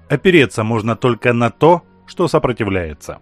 Опереться можно только на то, что сопротивляется.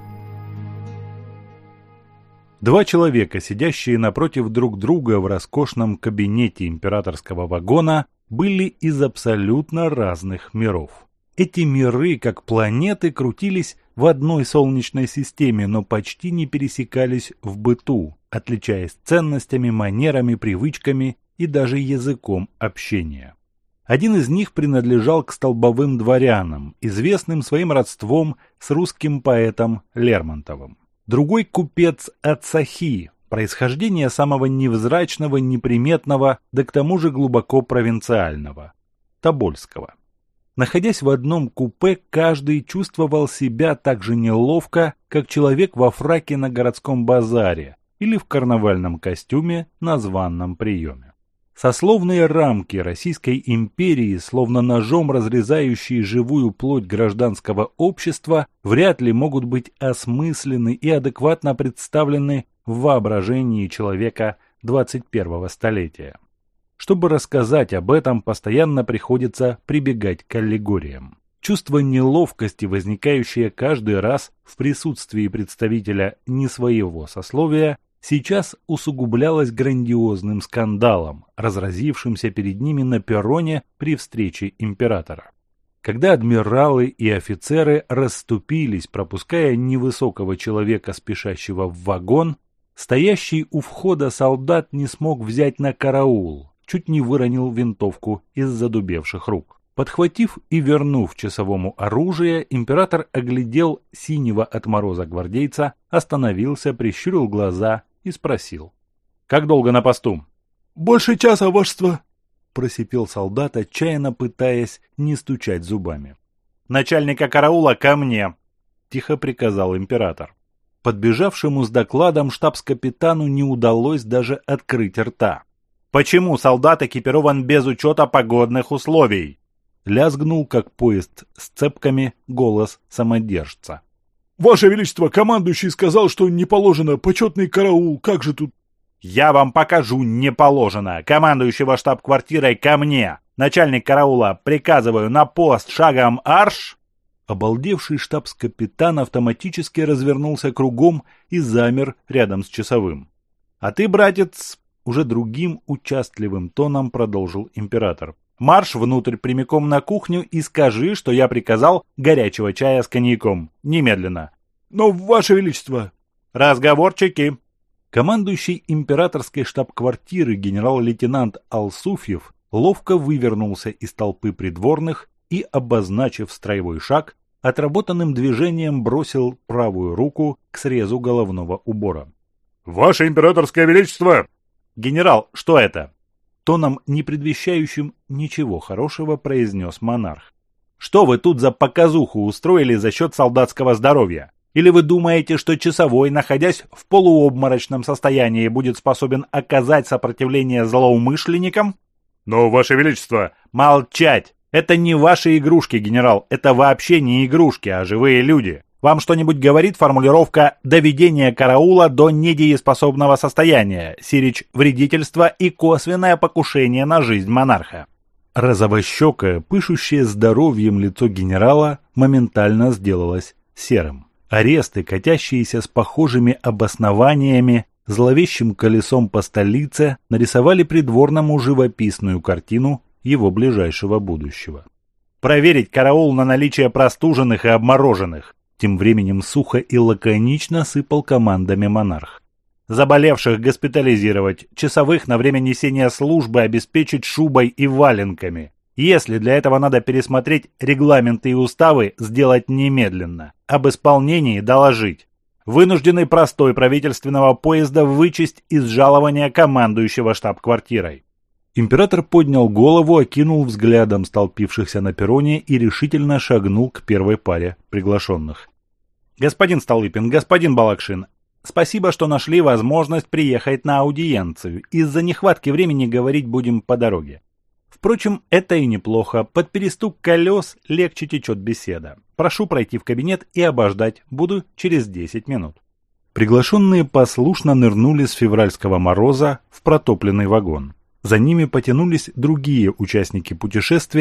Два человека, сидящие напротив друг друга в роскошном кабинете императорского вагона, были из абсолютно разных миров. Эти миры, как планеты, крутились в одной солнечной системе, но почти не пересекались в быту, отличаясь ценностями, манерами, привычками и даже языком общения. Один из них принадлежал к столбовым дворянам, известным своим родством с русским поэтом Лермонтовым. Другой купец Ацахи, происхождение самого невзрачного, неприметного, да к тому же глубоко провинциального, Тобольского. Находясь в одном купе, каждый чувствовал себя так же неловко, как человек во фраке на городском базаре или в карнавальном костюме на званном приеме. Сословные рамки Российской империи, словно ножом разрезающие живую плоть гражданского общества, вряд ли могут быть осмыслены и адекватно представлены в воображении человека 21-го столетия. Чтобы рассказать об этом, постоянно приходится прибегать к аллегориям. Чувство неловкости, возникающее каждый раз в присутствии представителя не своего сословия, сейчас усугублялось грандиозным скандалом, разразившимся перед ними на перроне при встрече императора. Когда адмиралы и офицеры расступились, пропуская невысокого человека, спешащего в вагон, стоящий у входа солдат не смог взять на караул, чуть не выронил винтовку из задубевших рук. Подхватив и вернув часовому оружие, император оглядел синего от мороза гвардейца, остановился, прищурил глаза и спросил: «Как долго на посту?» «Больше часа, вашество», — просипел солдат, отчаянно пытаясь не стучать зубами. «Начальника караула ко мне!» — тихо приказал император. Подбежавшему с докладом штабс-капитану не удалось даже открыть рта. «Почему солдат экипирован без учета погодных условий?» Лязгнул, как поезд с цепками, голос самодержца. «Ваше Величество, командующий сказал, что не положено почетный караул, как же тут...» «Я вам покажу, не положено. Командующего штаб-квартирой ко мне. Начальник караула, приказываю на пост шагом арш!» Обалдевший штабс-капитан автоматически развернулся кругом и замер рядом с часовым. «А ты, братец...» Уже другим участливым тоном продолжил император. «Марш внутрь прямиком на кухню и скажи, что я приказал горячего чая с коньяком. Немедленно». «Но, Ваше Величество...» «Разговорчики». Командующий императорской штаб-квартиры генерал-лейтенант Алсуфьев ловко вывернулся из толпы придворных и, обозначив строевой шаг, отработанным движением бросил правую руку к срезу головного убора. «Ваше императорское величество!» «Генерал, что это?» Тоном, не предвещающим ничего хорошего, произнес монарх. «Что вы тут за показуху устроили за счет солдатского здоровья? Или вы думаете, что часовой, находясь в полуобморочном состоянии, будет способен оказать сопротивление злоумышленникам?» «Но, Ваше Величество...» «Молчать! Это не ваши игрушки, генерал, это вообще не игрушки, а живые люди. Вам что-нибудь говорит формулировка «доведение караула до недееспособного состояния», сирич вредительство и косвенное покушение на жизнь монарха?» Розовощекое, пышущее здоровьем лицо генерала моментально сделалось серым. Аресты, катящиеся с похожими обоснованиями, зловещим колесом по столице, нарисовали придворному живописную картину его ближайшего будущего. «Проверить караул на наличие простуженных и обмороженных!» Тем временем сухо и лаконично сыпал командами монарх. «Заболевших госпитализировать, часовых на время несения службы обеспечить шубой и валенками. Если для этого надо пересмотреть регламенты и уставы, сделать немедленно. Об исполнении доложить. Вынужденный простой правительственного поезда вычесть из жалования командующего штаб-квартирой». Император поднял голову, окинул взглядом столпившихся на перроне и решительно шагнул к первой паре приглашенных. «Господин Столыпин, господин Балакшин, спасибо, что нашли возможность приехать на аудиенцию. Из-за нехватки времени говорить будем по дороге. Впрочем, это и неплохо. Под перестук колес легче течет беседа. Прошу пройти в кабинет и обождать. Буду через 10 минут». Приглашенные послушно нырнули с февральского мороза в протопленный вагон. За ними потянулись другие участники путешествия,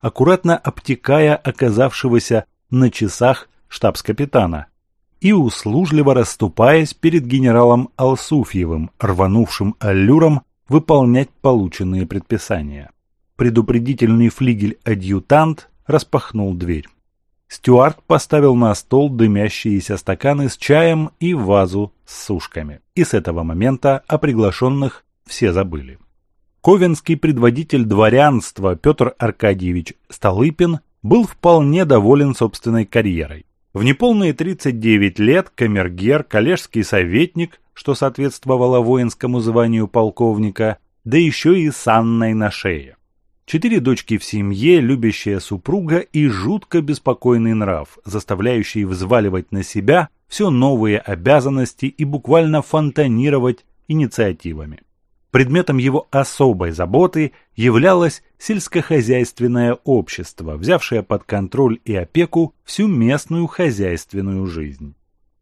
аккуратно обтекая оказавшегося на часах штабс-капитана и услужливо расступаясь перед генералом Алсуфьевым, рванувшим аллюром выполнять полученные предписания. Предупредительный флигель-адъютант распахнул дверь. Стюарт поставил на стол дымящиеся стаканы с чаем и вазу с сушками. И с этого момента о приглашенных все забыли. Ковенский предводитель дворянства Петр Аркадьевич Столыпин был вполне доволен собственной карьерой. В неполные 39 лет камергер, коллежский советник, что соответствовало воинскому званию полковника, да еще и с Анной на шее. 4 дочки в семье, любящая супруга и жутко беспокойный нрав, заставляющий взваливать на себя все новые обязанности и буквально фонтанировать инициативами. Предметом его особой заботы являлось сельскохозяйственное общество, взявшее под контроль и опеку всю местную хозяйственную жизнь.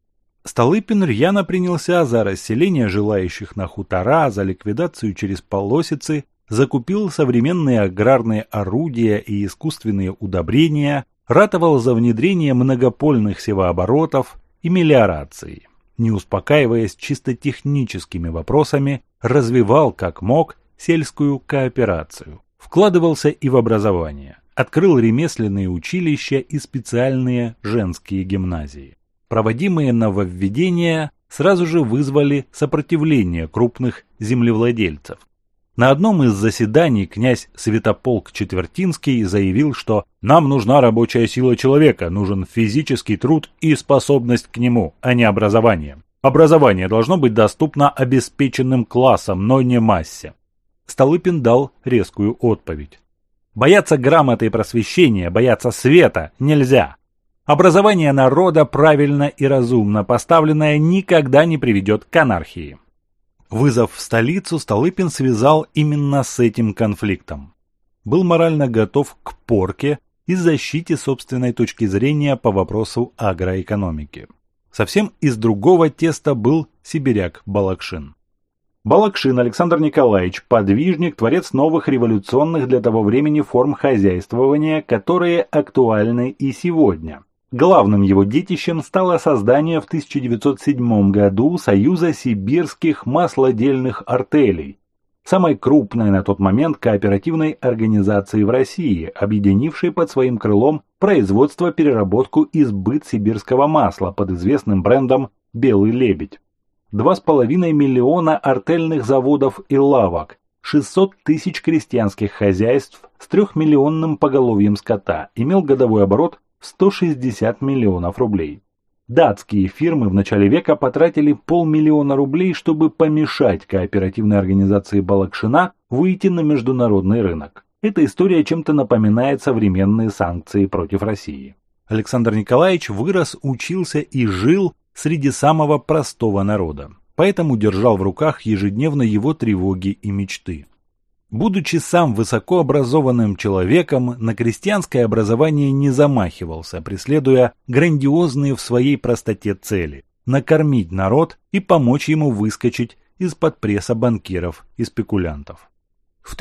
Столыпин рьяно принялся за расселение желающих на хутора, за ликвидацию через полосицы, закупил современные аграрные орудия и искусственные удобрения, ратовал за внедрение многопольных севооборотов и мелиорации. Не успокаиваясь чисто техническими вопросами, развивал как мог сельскую кооперацию. Вкладывался и в образование. Открыл ремесленные училища и специальные женские гимназии. Проводимые нововведения сразу же вызвали сопротивление крупных землевладельцев. На одном из заседаний князь Святополк Четвертинский заявил, что «нам нужна рабочая сила человека, нужен физический труд и способность к нему, а не образование. Образование должно быть доступно обеспеченным классам, но не массе». Столыпин дал резкую отповедь. Бояться грамоты и просвещения, бояться света нельзя. Образование народа, правильно и разумно поставленное, никогда не приведет к анархии. Вызов в столицу Столыпин связал именно с этим конфликтом. Был морально готов к порке и защите собственной точки зрения по вопросу агроэкономики. Совсем из другого теста был сибиряк Балакшин. Балакшин Александр Николаевич – подвижник, творец новых революционных для того времени форм хозяйствования, которые актуальны и сегодня. Главным его детищем стало создание в 1907 году Союза сибирских маслодельных артелей, самой крупной на тот момент кооперативной организации в России, объединившей под своим крылом производство, переработку и сбыт сибирского масла под известным брендом «Белый лебедь». 2,5 миллиона артельных заводов и лавок, 600 тысяч крестьянских хозяйств с 3-миллионным поголовьем скота, имел годовой оборот 160 миллионов рублей. Датские фирмы в начале века потратили 500 000 рублей, чтобы помешать кооперативной организации Балакшина выйти на международный рынок. Эта история чем-то напоминает современные санкции против России. Александр Николаевич вырос, учился и жил среди самого простого народа, поэтому держал в руках ежедневно его тревоги и мечты. Будучи сам высокообразованным человеком, на крестьянское образование не замахивался, преследуя грандиозные в своей простоте цели – накормить народ и помочь ему выскочить из-под пресса банкиров и спекулянтов. В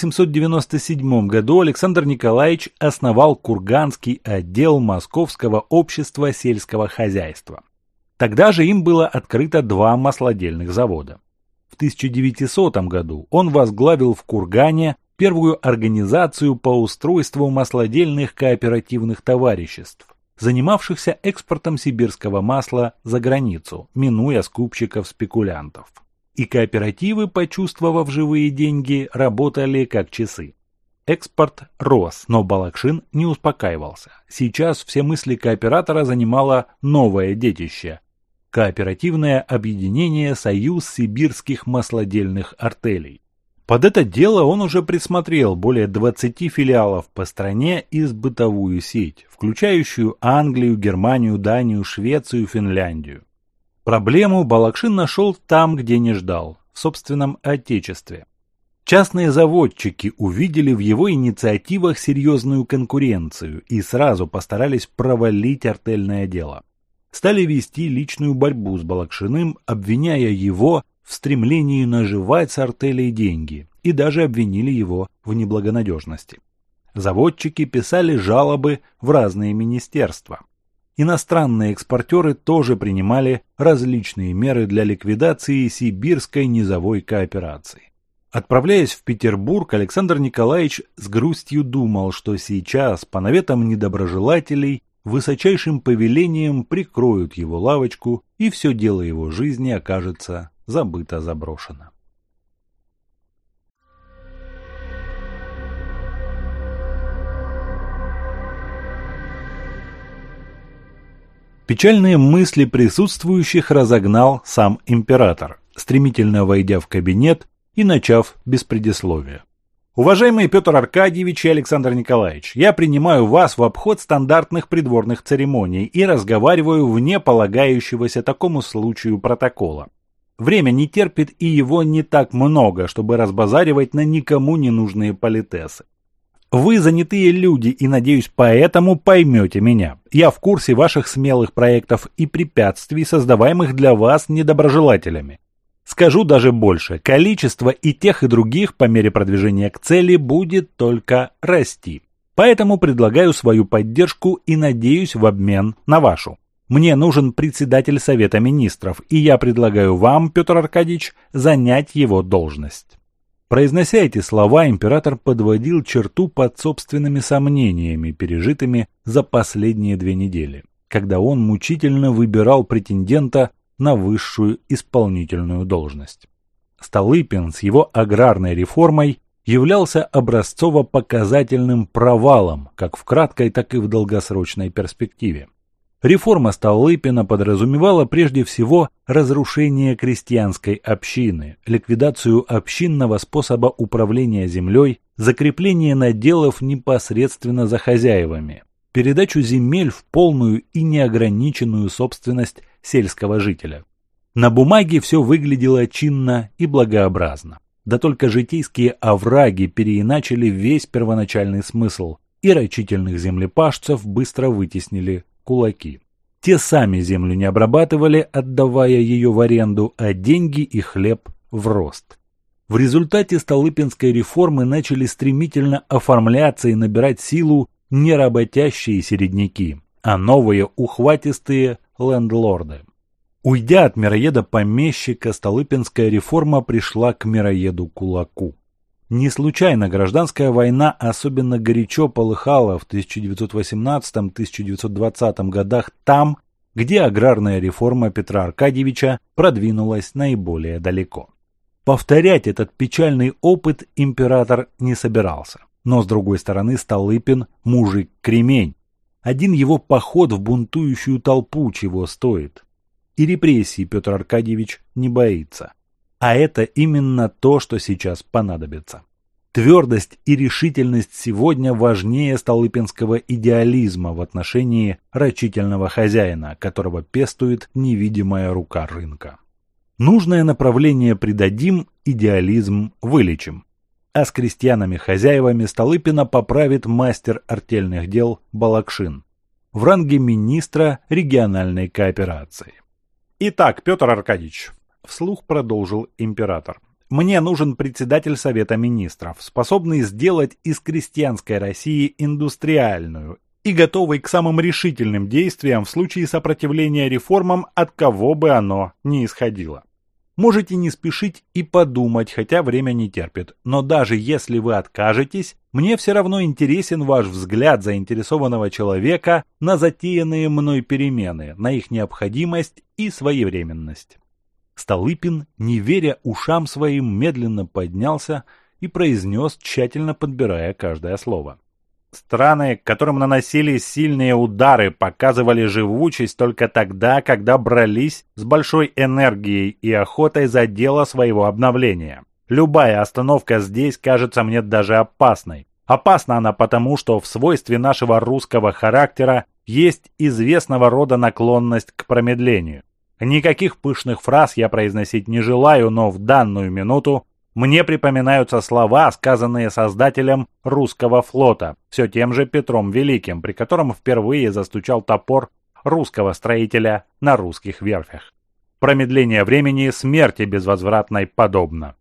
1897 году Александр Николаевич основал Курганский отдел Московского общества сельского хозяйства. Тогда же им было открыто 2 маслодельных завода. В 1900 году он возглавил в Кургане первую организацию по устройству маслодельных кооперативных товариществ, занимавшихся экспортом сибирского масла за границу, минуя скупщиков-спекулянтов. И кооперативы, почувствовав живые деньги, работали как часы. Экспорт рос, но Балакшин не успокаивался. Сейчас все мысли кооператора занимало новое детище – кооперативное объединение «Союз сибирских маслодельных артелей». Под это дело он уже присмотрел более 20 филиалов по стране и сбытовую сеть, включающую Англию, Германию, Данию, Швецию, Финляндию. Проблему Балакшин нашел там, где не ждал, в собственном отечестве. Частные заводчики увидели в его инициативах серьезную конкуренцию и сразу постарались провалить артельное дело. Стали вести личную борьбу с Балакшиным, обвиняя его в стремлении наживать с артелей деньги, и даже обвинили его в неблагонадежности. Заводчики писали жалобы в разные министерства. Иностранные экспортеры тоже принимали различные меры для ликвидации сибирской низовой кооперации. Отправляясь в Петербург, Александр Николаевич с грустью думал, что сейчас, по наветам недоброжелателей, высочайшим повелением прикроют его лавочку, и все дело его жизни окажется забыто-заброшено. Печальные мысли присутствующих разогнал сам император, стремительно войдя в кабинет и начав без предисловия. Уважаемый Петр Аркадьевич и Александр Николаевич, я принимаю вас в обход стандартных придворных церемоний и разговариваю вне полагающегося такому случаю протокола. Время не терпит, и его не так много, чтобы разбазаривать на никому не нужные политесы. Вы занятые люди и, надеюсь, поэтому поймете меня. Я в курсе ваших смелых проектов и препятствий, создаваемых для вас недоброжелателями. Скажу даже больше, количество и тех, и других по мере продвижения к цели будет только расти. Поэтому предлагаю свою поддержку и надеюсь в обмен на вашу. Мне нужен председатель Совета Министров, и я предлагаю вам, Петр Аркадьевич, занять его должность. Произнося эти слова, император подводил черту под собственными сомнениями, пережитыми за последние 2 недели, когда он мучительно выбирал претендента на высшую исполнительную должность. Столыпин с его аграрной реформой являлся образцово-показательным провалом как в краткой, так и в долгосрочной перспективе. Реформа Столыпина подразумевала прежде всего разрушение крестьянской общины, ликвидацию общинного способа управления землей, закрепление наделов непосредственно за хозяевами, передачу земель в полную и неограниченную собственность сельского жителя. На бумаге все выглядело чинно и благообразно. Да только житейские овраги переиначили весь первоначальный смысл, и рачительных землепашцев быстро вытеснили кулаки. Те сами землю не обрабатывали, отдавая ее в аренду, а деньги и хлеб в рост. В результате Столыпинской реформы начали стремительно оформляться и набирать силу не работящие середняки, а новые ухватистые лендлорды. Уйдя от мироеда-помещика, Столыпинская реформа пришла к мироеду-кулаку. Не случайно гражданская война особенно горячо полыхала в 1918-1920 годах там, где аграрная реформа Петра Аркадьевича продвинулась наиболее далеко. Повторять этот печальный опыт император не собирался. Но, с другой стороны, Столыпин – мужик-кремень. Один его поход в бунтующую толпу чего стоит. И репрессий Петр Аркадьевич не боится. А это именно то, что сейчас понадобится. Твердость и решительность сегодня важнее столыпинского идеализма в отношении рачительного хозяина, которого пестует невидимая рука рынка. Нужное направление придадим, идеализм вылечим. А с крестьянами-хозяевами Столыпина поправит мастер артельных дел Балакшин в ранге министра региональной кооперации. «Итак, Петр Аркадьевич», — вслух продолжил император, — «мне нужен председатель Совета Министров, способный сделать из крестьянской России индустриальную и готовый к самым решительным действиям в случае сопротивления реформам, от кого бы оно ни исходило. Можете не спешить и подумать, хотя время не терпит, но даже если вы откажетесь, мне все равно интересен ваш взгляд заинтересованного человека на затеянные мной перемены, на их необходимость и своевременность». Столыпин, не веря ушам своим, медленно поднялся и произнес, тщательно подбирая каждое слово. «Страны, которым наносились сильные удары, показывали живучесть только тогда, когда брались с большой энергией и охотой за дело своего обновления. Любая остановка здесь кажется мне даже опасной. Опасна она потому, что в свойстве нашего русского характера есть известного рода наклонность к промедлению. Никаких пышных фраз я произносить не желаю, но в данную минуту мне припоминаются слова, сказанные создателем русского флота, все тем же Петром Великим, при котором впервые застучал топор русского строителя на русских верфях. Промедление времени смерти безвозвратной подобно.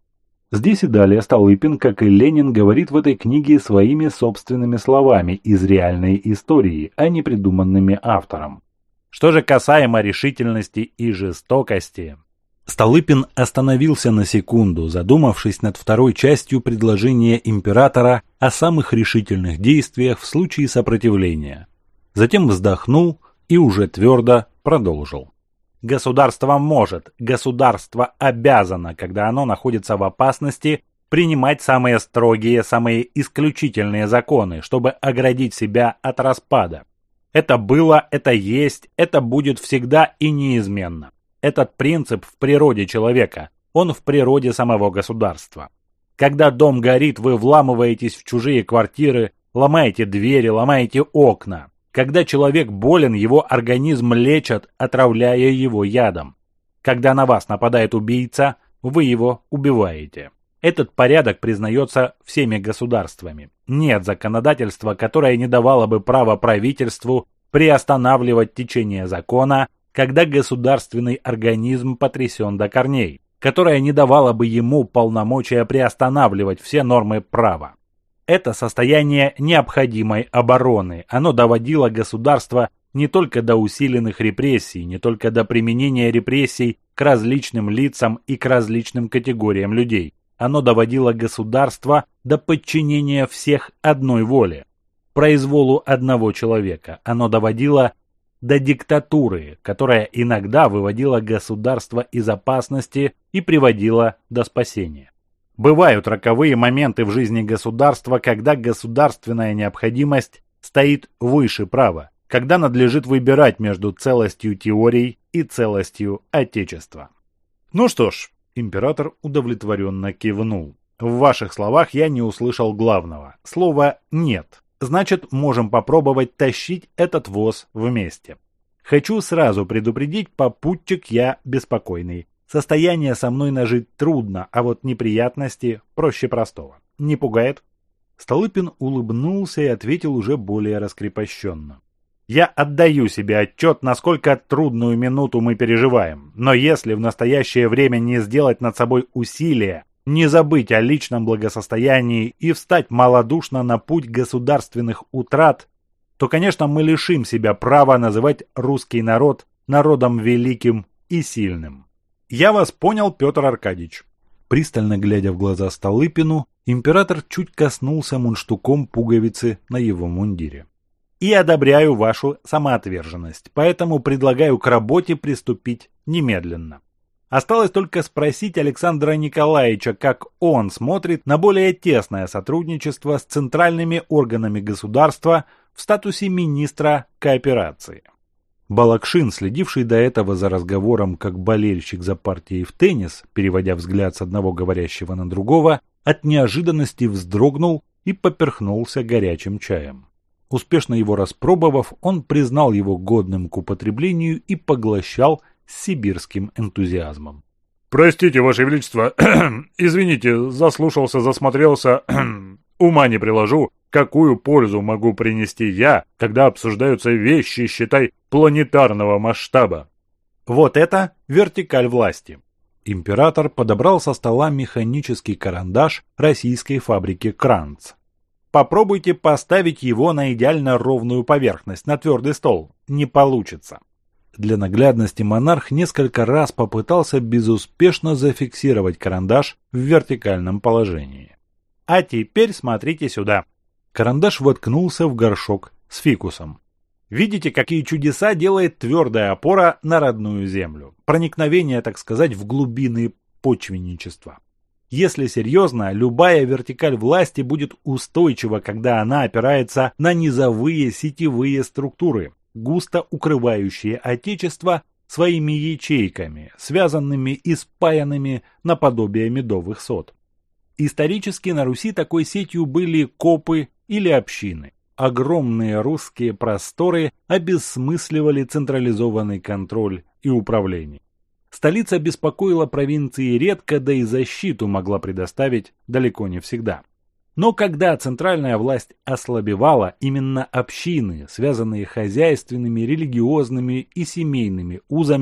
Здесь и далее Столыпин, как и Ленин, говорит в этой книге своими собственными словами из реальной истории, а не придуманными автором. Что же касаемо решительности и жестокости... Столыпин остановился на секунду, задумавшись над второй частью предложения императора о самых решительных действиях в случае сопротивления. Затем вздохнул и уже твердо продолжил. Государство может, государство обязано, когда оно находится в опасности, принимать самые строгие, самые исключительные законы, чтобы оградить себя от распада. Это было, это есть, это будет всегда и неизменно. Этот принцип в природе человека, он в природе самого государства. Когда дом горит, вы вламываетесь в чужие квартиры, ломаете двери, ломаете окна. Когда человек болен, его организм лечат, отравляя его ядом. Когда на вас нападает убийца, вы его убиваете. Этот порядок признается всеми государствами. Нет законодательства, которое не давало бы права правительству приостанавливать течение закона, когда государственный организм потрясен до корней, которое не давало бы ему полномочия приостанавливать все нормы права. Это состояние необходимой обороны. Оно доводило государство не только до усиленных репрессий, не только до применения репрессий к различным лицам и к различным категориям людей. Оно доводило государство до подчинения всех одной воле, произволу одного человека. Оно доводило до диктатуры, которая иногда выводила государство из опасности и приводила до спасения. Бывают роковые моменты в жизни государства, когда государственная необходимость стоит выше права, когда надлежит выбирать между целостью теорий и целостью Отечества. Ну что ж, император удовлетворенно кивнул. В ваших словах я не услышал главного. Слова «нет». Значит, можем попробовать тащить этот воз вместе. Хочу сразу предупредить, попутчик я беспокойный. Состояние со мной нажить трудно, а вот неприятности проще простого. Не пугает? Столыпин улыбнулся и ответил уже более раскрепощенно. Я отдаю себе отчет, насколько трудную минуту мы переживаем. Но если в настоящее время не сделать над собой усилия, не забыть о личном благосостоянии и встать малодушно на путь государственных утрат, то, конечно, мы лишим себя права называть русский народ народом великим и сильным. Я вас понял, Петр Аркадьевич. Пристально глядя в глаза Столыпину, император чуть коснулся мундштуком пуговицы на его мундире. И одобряю вашу самоотверженность, поэтому предлагаю к работе приступить немедленно. Осталось только спросить Александра Николаевича, как он смотрит на более тесное сотрудничество с центральными органами государства в статусе министра кооперации. Балакшин, следивший до этого за разговором как болельщик за партией в теннис, переводя взгляд с одного говорящего на другого, от неожиданности вздрогнул и поперхнулся горячим чаем. Успешно его распробовав, он признал его годным к употреблению и поглощал с сибирским энтузиазмом. «Простите, Ваше Величество, извините, заслушался, засмотрелся, ума не приложу, какую пользу могу принести я, когда обсуждаются вещи, считай, планетарного масштаба». Вот это вертикаль власти. Император подобрал со стола механический карандаш российской фабрики «Кранц». Попробуйте поставить его на идеально ровную поверхность, на твердый стол. Не получится. Для наглядности монарх несколько раз попытался безуспешно зафиксировать карандаш в вертикальном положении. А теперь смотрите сюда. Карандаш воткнулся в горшок с фикусом. Видите, какие чудеса делает твердая опора на родную землю? Проникновение, так сказать, в глубины почвенничества. Если серьезно, любая вертикаль власти будет устойчива, когда она опирается на низовые сетевые структуры, густо укрывающие Отечество своими ячейками, связанными и спаянными наподобие медовых сот. Исторически на Руси такой сетью были копы или общины. Огромные русские просторы обессмысливали централизованный контроль и управление. Столица беспокоила провинции редко, да и защиту могла предоставить далеко не всегда. Но когда центральная власть ослабевала, именно общины, связанные хозяйственными, религиозными и семейными узами,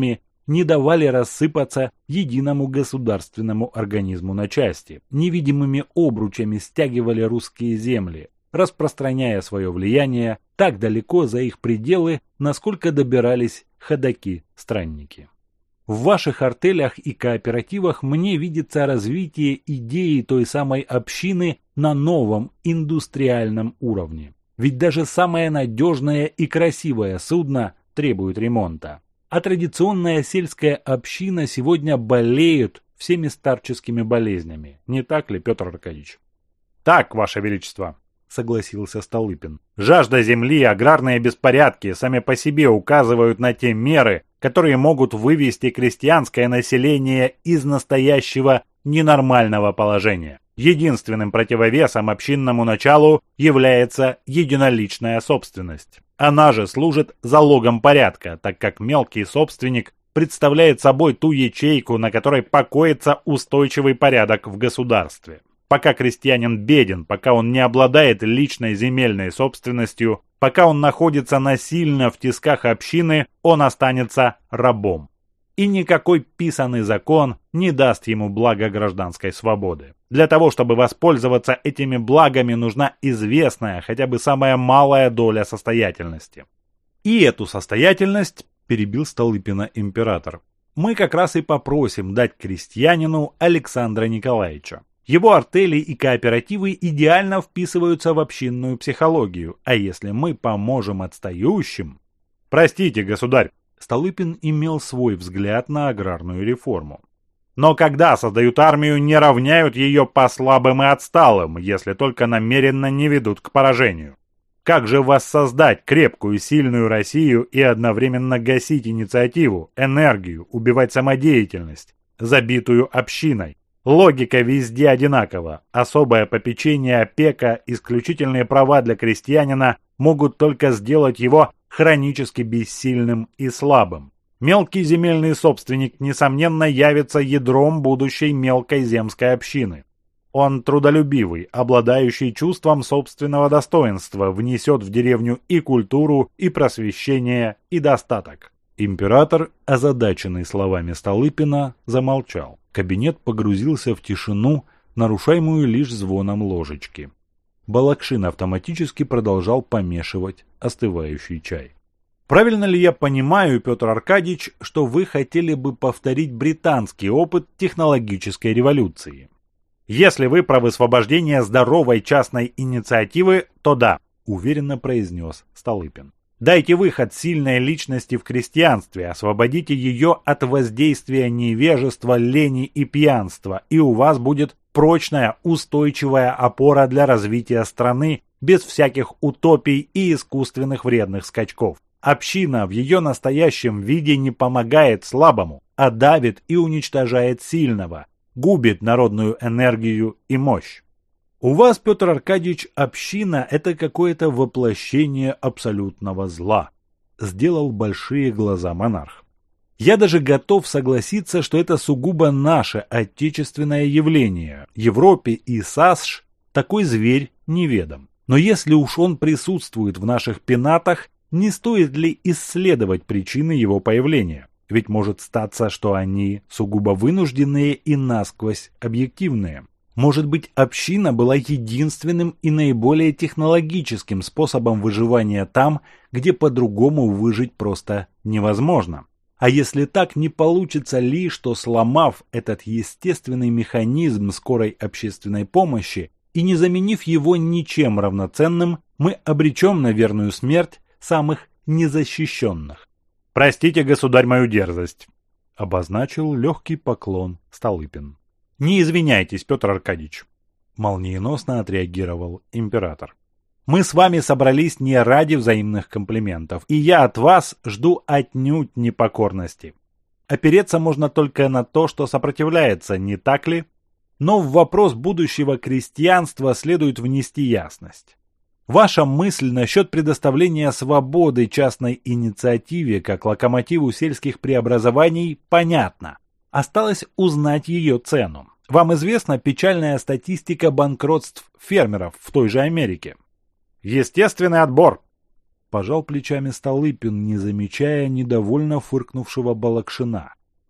не давали рассыпаться единому государственному организму на части, невидимыми обручами стягивали русские земли, распространяя свое влияние так далеко за их пределы, насколько добирались ходоки-странники. В ваших артелях и кооперативах мне видится развитие идеи той самой общины на новом индустриальном уровне. Ведь даже самое надежное и красивое судно требует ремонта. А традиционная сельская община сегодня болеет всеми старческими болезнями. Не так ли, Петр Аркадьевич? Так, Ваше Величество, согласился Столыпин. Жажда земли и аграрные беспорядки сами по себе указывают на те меры, которые могут вывести крестьянское население из настоящего ненормального положения. Единственным противовесом общинному началу является единоличная собственность. Она же служит залогом порядка, так как мелкий собственник представляет собой ту ячейку, на которой покоится устойчивый порядок в государстве. Пока крестьянин беден, пока он не обладает личной земельной собственностью, пока он находится насильно в тисках общины, он останется рабом. И никакой писанный закон не даст ему блага гражданской свободы. Для того, чтобы воспользоваться этими благами, нужна известная, хотя бы самая малая доля состоятельности. И эту состоятельность, перебил Столыпина император, мы как раз и попросим дать крестьянину Александра Николаевича. Его артели и кооперативы идеально вписываются в общинную психологию, а если мы поможем отстающим... Простите, государь, Столыпин имел свой взгляд на аграрную реформу. Но когда создают армию, не равняют ее по слабым и отсталым, если только намеренно не ведут к поражению. Как же воссоздать крепкую, сильную Россию и одновременно гасить инициативу, энергию, убивать самодеятельность, забитую общиной? Логика везде одинакова. Особое попечение, опека, исключительные права для крестьянина могут только сделать его хронически бессильным и слабым. Мелкий земельный собственник, несомненно, явится ядром будущей мелкой земской общины. Он трудолюбивый, обладающий чувством собственного достоинства, внесет в деревню и культуру, и просвещение, и достаток. Император, озадаченный словами Столыпина, замолчал. Кабинет погрузился в тишину, нарушаемую лишь звоном ложечки. Балакшин автоматически продолжал помешивать остывающий чай. Правильно ли я понимаю, Петр Аркадьевич, что вы хотели бы повторить британский опыт технологической революции? Если вы про высвобождение здоровой частной инициативы, то да, уверенно произнес Столыпин. Дайте выход сильной личности в крестьянстве, освободите ее от воздействия невежества, лени и пьянства, и у вас будет прочная, устойчивая опора для развития страны без всяких утопий и искусственных вредных скачков. Община в ее настоящем виде не помогает слабому, а давит и уничтожает сильного, губит народную энергию и мощь. У вас, Петр Аркадьевич, община – это какое-то воплощение абсолютного зла. Сделал большие глаза монарх. Я даже готов согласиться, что это сугубо наше отечественное явление. Европе и САСШ такой зверь неведом. Но если уж он присутствует в наших пенатах, не стоит ли исследовать причины его появления? Ведь может статься, что они сугубо вынужденные и насквозь объективные. Может быть, община была единственным и наиболее технологическим способом выживания там, где по-другому выжить просто невозможно. А если так, не получится ли, что сломав этот естественный механизм скорой общественной помощи и не заменив его ничем равноценным, мы обречем на верную смерть самых незащищенных? «Простите, государь, мою дерзость», — обозначил легкий поклон Столыпин. «Не извиняйтесь, Петр Аркадьевич», — молниеносно отреагировал император. «Мы с вами собрались не ради взаимных комплиментов, и я от вас жду отнюдь непокорности. Опереться можно только на то, что сопротивляется, не так ли? Но в вопрос будущего крестьянства следует внести ясность. Ваша мысль насчет предоставления свободы частной инициативе как локомотиву сельских преобразований понятна. Осталось узнать ее цену. Вам известна печальная статистика банкротств фермеров в той же Америке?» «Естественный отбор», — пожал плечами Столыпин, не замечая недовольно фыркнувшего Балакшина.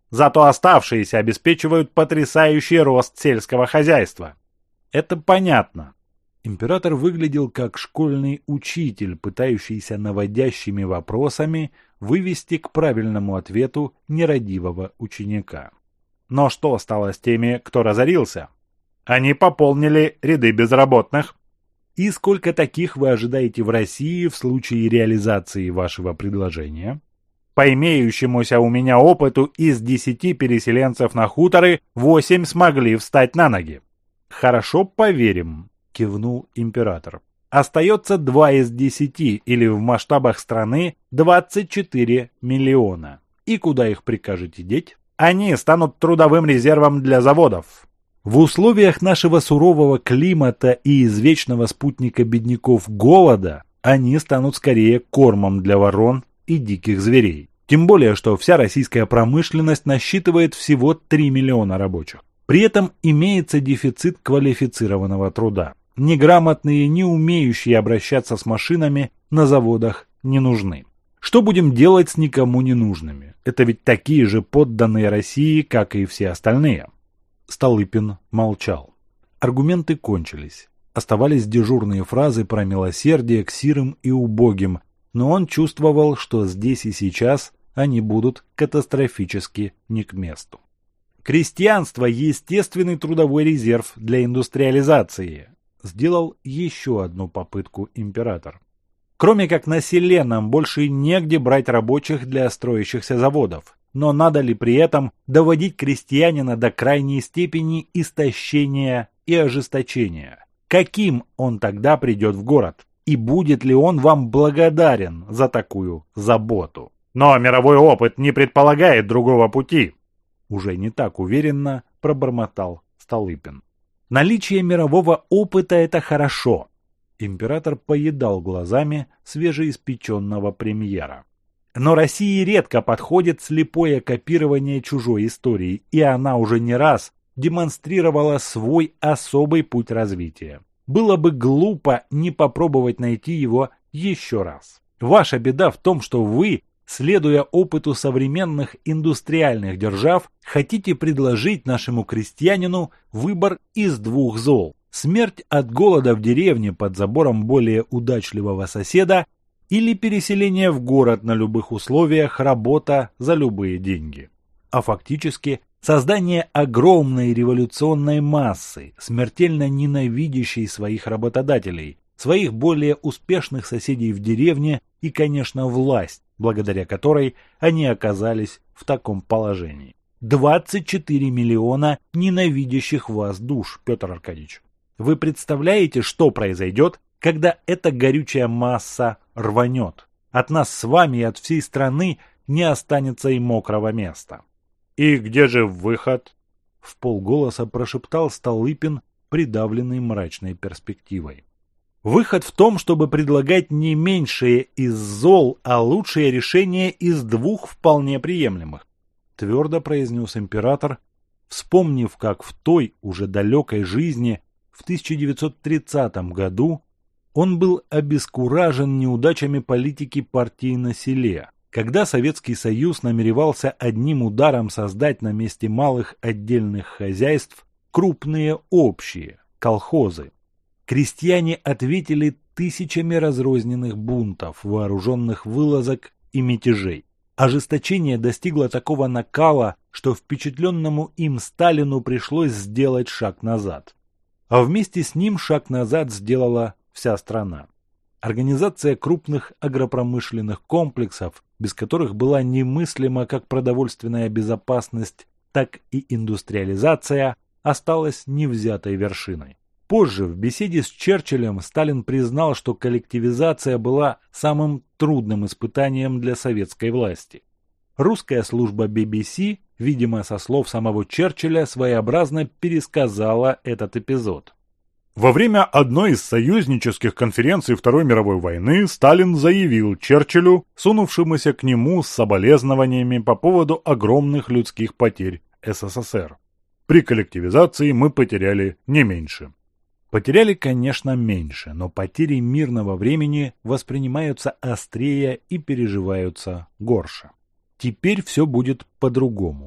Зато оставшиеся обеспечивают потрясающий рост сельского хозяйства. Это понятно. Император выглядел как школьный учитель, пытающийся наводящими вопросами вывести к правильному ответу нерадивого ученика. Но что стало с теми, кто разорился? Они пополнили ряды безработных. И сколько таких вы ожидаете в России в случае реализации вашего предложения? По имеющемуся у меня опыту, из 10 переселенцев на хуторы 8 смогли встать на ноги. Хорошо, поверим, кивнул император. Остается 2 из 10, или в масштабах страны 24 миллиона. И куда их прикажете деть? Они станут трудовым резервом для заводов. В условиях нашего сурового климата и извечного спутника бедняков голода они станут скорее кормом для ворон и диких зверей. Тем более, что вся российская промышленность насчитывает всего 3 миллиона рабочих. При этом имеется дефицит квалифицированного труда. Неграмотные, не умеющие обращаться с машинами на заводах не нужны. Что будем делать с никому не нужными? Это ведь такие же подданные России, как и все остальные. Столыпин молчал. Аргументы кончились. Оставались дежурные фразы про милосердие к сирым и убогим, но он чувствовал, что здесь и сейчас они будут катастрофически не к месту. Крестьянство – естественный трудовой резерв для индустриализации. Сделал еще одну попытку император. Кроме как на селе нам больше негде брать рабочих для строящихся заводов. Но надо ли при этом доводить крестьянина до крайней степени истощения и ожесточения? Каким он тогда придет в город? И будет ли он вам благодарен за такую заботу? Но мировой опыт не предполагает другого пути. Уже не так уверенно пробормотал Столыпин. Наличие мирового опыта – это хорошо. Император поедал глазами свежеиспеченного премьера. Но России редко подходит слепое копирование чужой истории, и она уже не раз демонстрировала свой особый путь развития. Было бы глупо не попробовать найти его еще раз. Ваша беда в том, что вы, следуя опыту современных индустриальных держав, хотите предложить нашему крестьянину выбор из двух зол. Смерть от голода в деревне под забором более удачливого соседа или переселение в город на любых условиях, работа за любые деньги. А фактически создание огромной революционной массы, смертельно ненавидящей своих работодателей, своих более успешных соседей в деревне и, конечно, власть, благодаря которой они оказались в таком положении. 24 миллиона ненавидящих вас душ, Петр Аркадьевич. Вы представляете, что произойдет, когда эта горючая масса рванет? От нас с вами и от всей страны не останется и мокрого места. «И где же выход?» — вполголоса прошептал Столыпин, придавленный мрачной перспективой. «Выход в том, чтобы предлагать не меньшее из зол, а лучшее решение из двух вполне приемлемых», — твердо произнес император, вспомнив, как в той уже далекой жизни в 1930 году он был обескуражен неудачами политики партии на селе, когда Советский Союз намеревался одним ударом создать на месте малых отдельных хозяйств крупные общие колхозы. Крестьяне ответили тысячами разрозненных бунтов, вооруженных вылазок и мятежей. Ожесточение достигло такого накала, что впечатленному им Сталину пришлось сделать шаг назад. А вместе с ним шаг назад сделала вся страна. Организация крупных агропромышленных комплексов, без которых была немыслима как продовольственная безопасность, так и индустриализация, осталась невзятой вершиной. Позже в беседе с Черчиллем Сталин признал, что коллективизация была самым трудным испытанием для советской власти. Русская служба BBC, видимо, со слов самого Черчилля, своеобразно пересказала этот эпизод. Во время одной из союзнических конференций Второй мировой войны Сталин заявил Черчиллю, сунувшемуся к нему с соболезнованиями по поводу огромных людских потерь СССР: «При коллективизации мы потеряли не меньше». Потеряли, конечно, меньше, но потери мирного времени воспринимаются острее и переживаются горше. Теперь все будет по-другому.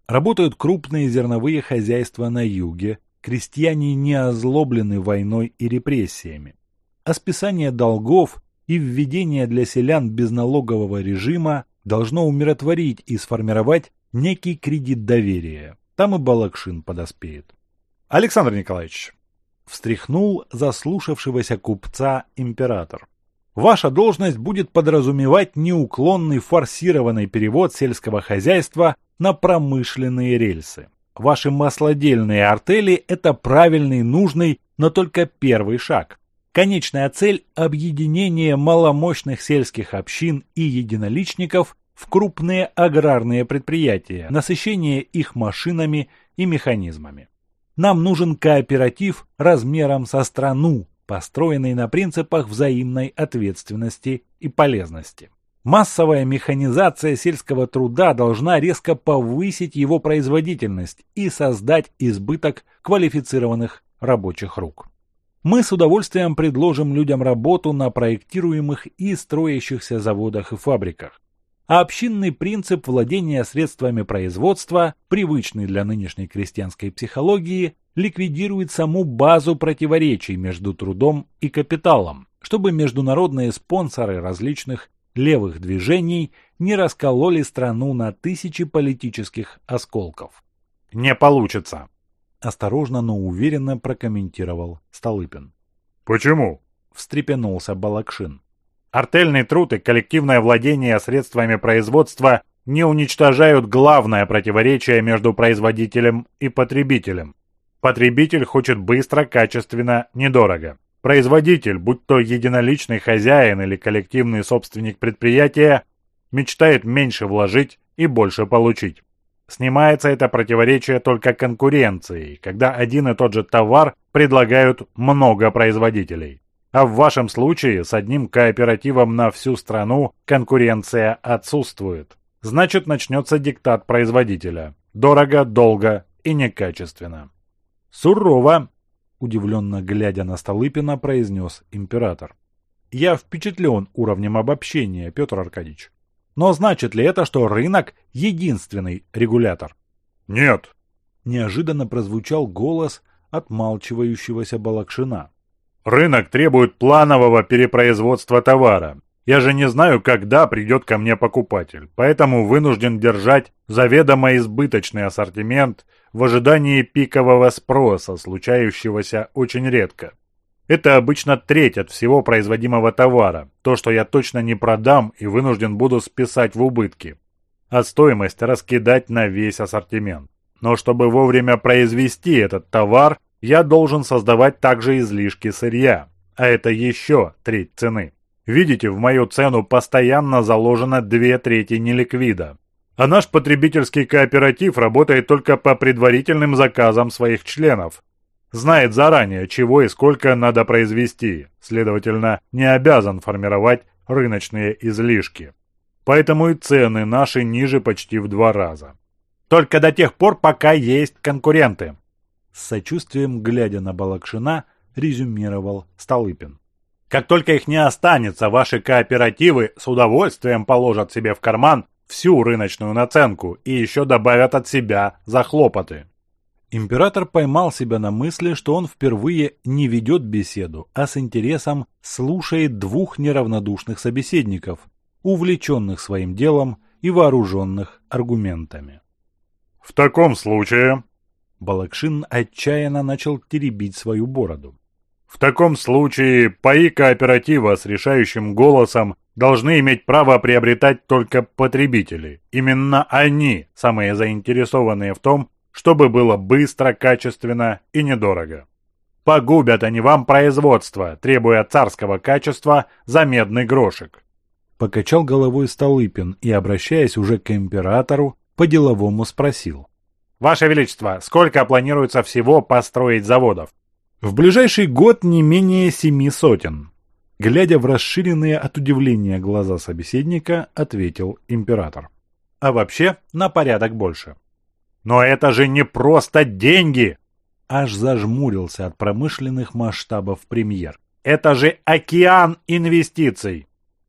Работают крупные зерновые хозяйства на юге, крестьяне не озлоблены войной и репрессиями. А списание долгов и введение для селян безналогового режима должно умиротворить и сформировать некий кредит доверия. Там и Балакшин подоспеет. Александр Николаевич, встряхнул заслушавшегося купца император. Ваша должность будет подразумевать неуклонный форсированный перевод сельского хозяйства на промышленные рельсы. Ваши маслодельные артели – это правильный, нужный, но только первый шаг. Конечная цель – объединение маломощных сельских общин и единоличников в крупные аграрные предприятия, насыщение их машинами и механизмами. Нам нужен кооператив размером со страну, построенный на принципах взаимной ответственности и полезности. Массовая механизация сельского труда должна резко повысить его производительность и создать избыток квалифицированных рабочих рук. Мы с удовольствием предложим людям работу на проектируемых и строящихся заводах и фабриках. А общинный принцип владения средствами производства, привычный для нынешней крестьянской психологии, ликвидирует саму базу противоречий между трудом и капиталом, чтобы международные спонсоры различных левых движений не раскололи страну на тысячи политических осколков. Не получится. Осторожно, но уверенно прокомментировал Столыпин. Почему? Встрепенулся Балакшин. Артельный труд и коллективное владение средствами производства не уничтожают главное противоречие между производителем и потребителем. Потребитель хочет быстро, качественно, недорого. Производитель, будь то единоличный хозяин или коллективный собственник предприятия, мечтает меньше вложить и больше получить. Снимается это противоречие только конкуренцией, когда один и тот же товар предлагают много производителей. А в вашем случае с одним кооперативом на всю страну конкуренция отсутствует. Значит, начнется диктат производителя. Дорого, долго и некачественно. Сурово, удивленно глядя на Столыпина, произнес император. Я впечатлен уровнем обобщения, Петр Аркадьевич. Но значит ли это, что рынок – единственный регулятор? Нет. Неожиданно прозвучал голос отмалчивающегося Балакшина. Рынок требует планового перепроизводства товара. Я же не знаю, когда придет ко мне покупатель, поэтому вынужден держать заведомо избыточный ассортимент в ожидании пикового спроса, случающегося очень редко. Это обычно треть от всего производимого товара, то, что я точно не продам и вынужден буду списать в убытки. А стоимость раскидать на весь ассортимент. Но чтобы вовремя произвести этот товар, я должен создавать также излишки сырья, а это еще треть цены. Видите, в мою цену постоянно заложено 2/3 неликвида. А наш потребительский кооператив работает только по предварительным заказам своих членов. Знает заранее, чего и сколько надо произвести, следовательно, не обязан формировать рыночные излишки. Поэтому и цены наши ниже почти в 2 раза. Только до тех пор, пока есть конкуренты. С сочувствием, глядя на Балакшина, резюмировал Столыпин. Как только их не останется, ваши кооперативы с удовольствием положат себе в карман всю рыночную наценку и еще добавят от себя за хлопоты. Император поймал себя на мысли, что он впервые не ведет беседу, а с интересом слушает двух неравнодушных собеседников, увлеченных своим делом и вооруженных аргументами. В таком случае... Балакшин отчаянно начал теребить свою бороду. В таком случае паи кооператива с решающим голосом должны иметь право приобретать только потребители. Именно они самые заинтересованные в том, чтобы было быстро, качественно и недорого. Погубят они вам производство, требуя царского качества за медный грошек. Покачал головой Столыпин и, обращаясь уже к императору, по-деловому спросил. Ваше Величество, сколько планируется всего построить заводов? В ближайший год не менее 700. Глядя в расширенные от удивления глаза собеседника, ответил император. А вообще на порядок больше. Но это же не просто деньги! Аж зажмурился от промышленных масштабов премьер. Это же океан инвестиций!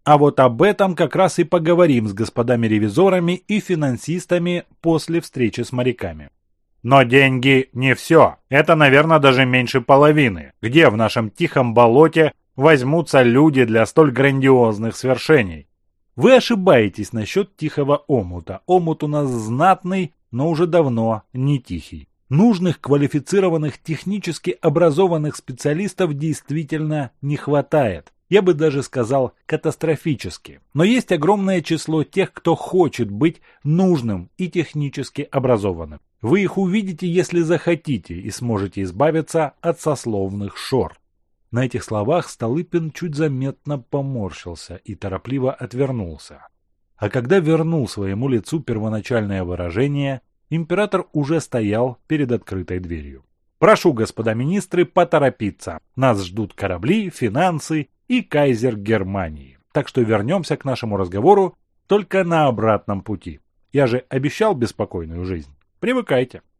А вот об этом как раз и поговорим с господами ревизорами и финансистами после встречи с моряками. Но деньги не все. Это, наверное, даже меньше половины. Где в нашем тихом болоте возьмутся люди для столь грандиозных свершений? Вы ошибаетесь насчет тихого омута. Омут у нас знатный, но уже давно не тихий. Нужных квалифицированных технически образованных специалистов действительно не хватает. Я бы даже сказал катастрофически. Но есть огромное число тех, кто хочет быть нужным и технически образованным. Вы их увидите, если захотите, и сможете избавиться от сословных шор. На этих словах Столыпин чуть заметно поморщился и торопливо отвернулся. А когда вернул своему лицу первоначальное выражение, император уже стоял перед открытой дверью. «Прошу, господа министры, поторопиться. Нас ждут корабли, финансы и кайзер Германии. Так что вернемся к нашему разговору только на обратном пути. Я же обещал беспокойную жизнь. Привыкайте».